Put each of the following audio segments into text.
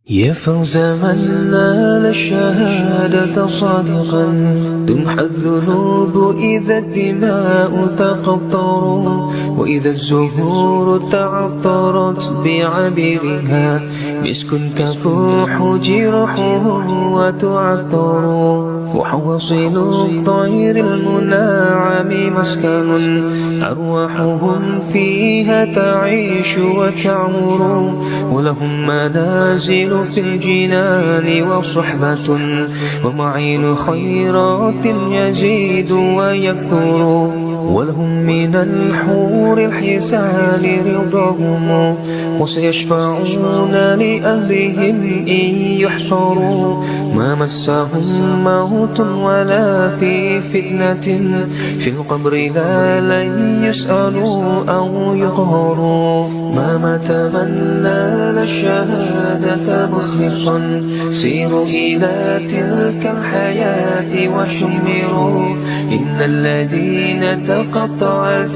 يا فوز من نال الشهادة صادقا، تمحى الذنوب إذا الدماء تقطر، وإذا الزهور تعطرت بعبرها، مسك تفوح جرحه وتعطر، وحواصل الطير المنعم مسكن، أرواحهم فيها تعيش وتعمر، ولهم منازل في الجنان وصحبة، ومعين خيرات يزيد ويكثر، ولهم من الحور الحسان رضاهم، وسيشفعون لأهلهم إن يحشروا، ما مسهم موت ولا في فتنة في القبر لا لن يسألوا أو يقهروا، ما مات من نال الشهادة مخلصا، سيروا إلى تلك الحياة وشمروا، إن الذين تقطعت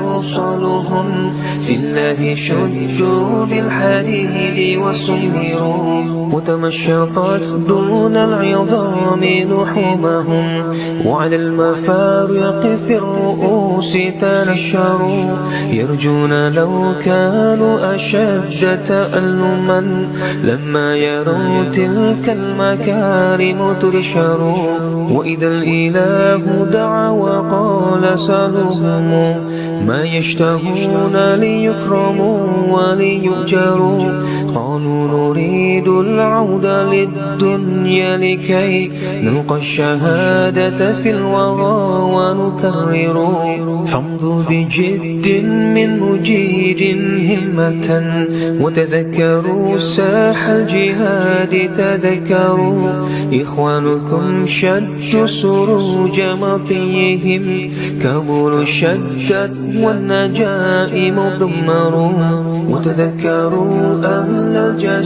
أوصالهم في الله شجوا بالحديد وسمروا، وتمشطت دون العظام لحومهم، وعلى المفارق في الرؤوس تنشروا، يرجون لو كانوا أشد تألما، لما يروا تلك المكارم ترشروا، وإذا الإله دعا وقال سلهم، ما يشتهون ليكرموا وليؤجروا، قالوا نريد العود للدنيا لكي نلقى الشهادة في الوغى ونكرر، فامضوا بجد من مجيد همة، وتذكروا ساح الجهاد تذكروا، إخوانكم شدوا سروج مطيهم، كابول شدت والنجائم دمروا، وتذكروا أهل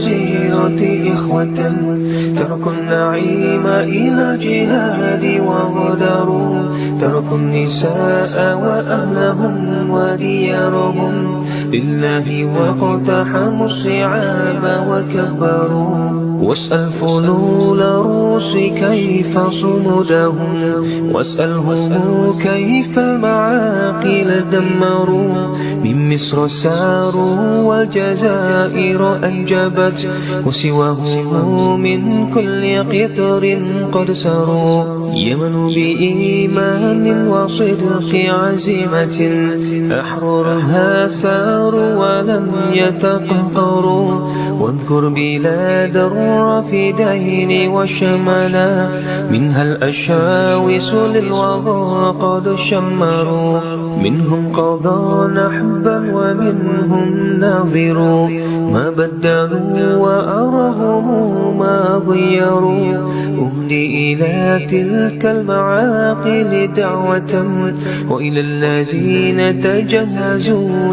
الجزيرة إخوة، تركوا النعيم إلى الجهاد وغدروا، تركوا النساء وأهلهم وديارهم لله، واقتحموا الصعاب وكبروا، واسأل فلول الروس كيف صمودهم، واسألهم كيف المعاقل دمروا، من مصر ساروا والجزائر أنجبت، وسواهم من كل قطر قد سروا، يمن بإيمان وصدق عزيمة، أحررها ساروا ولم يتقهقروا، واذكر بلاد الرافدين وشملا، منها الأشاوس للوغى قد شمروا، منهم قضى نحبا ومنهم ناظروا، ما بدلوا وأرهم ما غيروا، أهدي إلى تلك المعاقل دعوة، وإلى الذين تجهزوا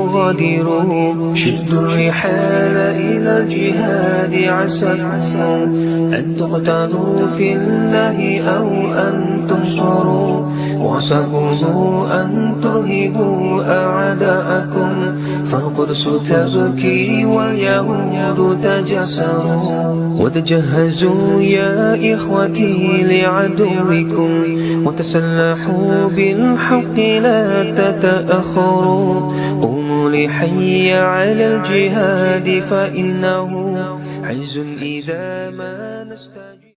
ليغادروا، شدوا الرحال إلى الجهاد عساكم أن تقتلوا في الله أو أن تنصروا، وعساكم أن ترهبوا أعداءكم، فالقدس تبكي واليهود تجسروا، وتجهزوا يا إخوتي لعدوكم، وتسلحوا بالحق لا تتأخروا، قوموا لحي على الجهاد فإنه حيز إذا ما نستجيب.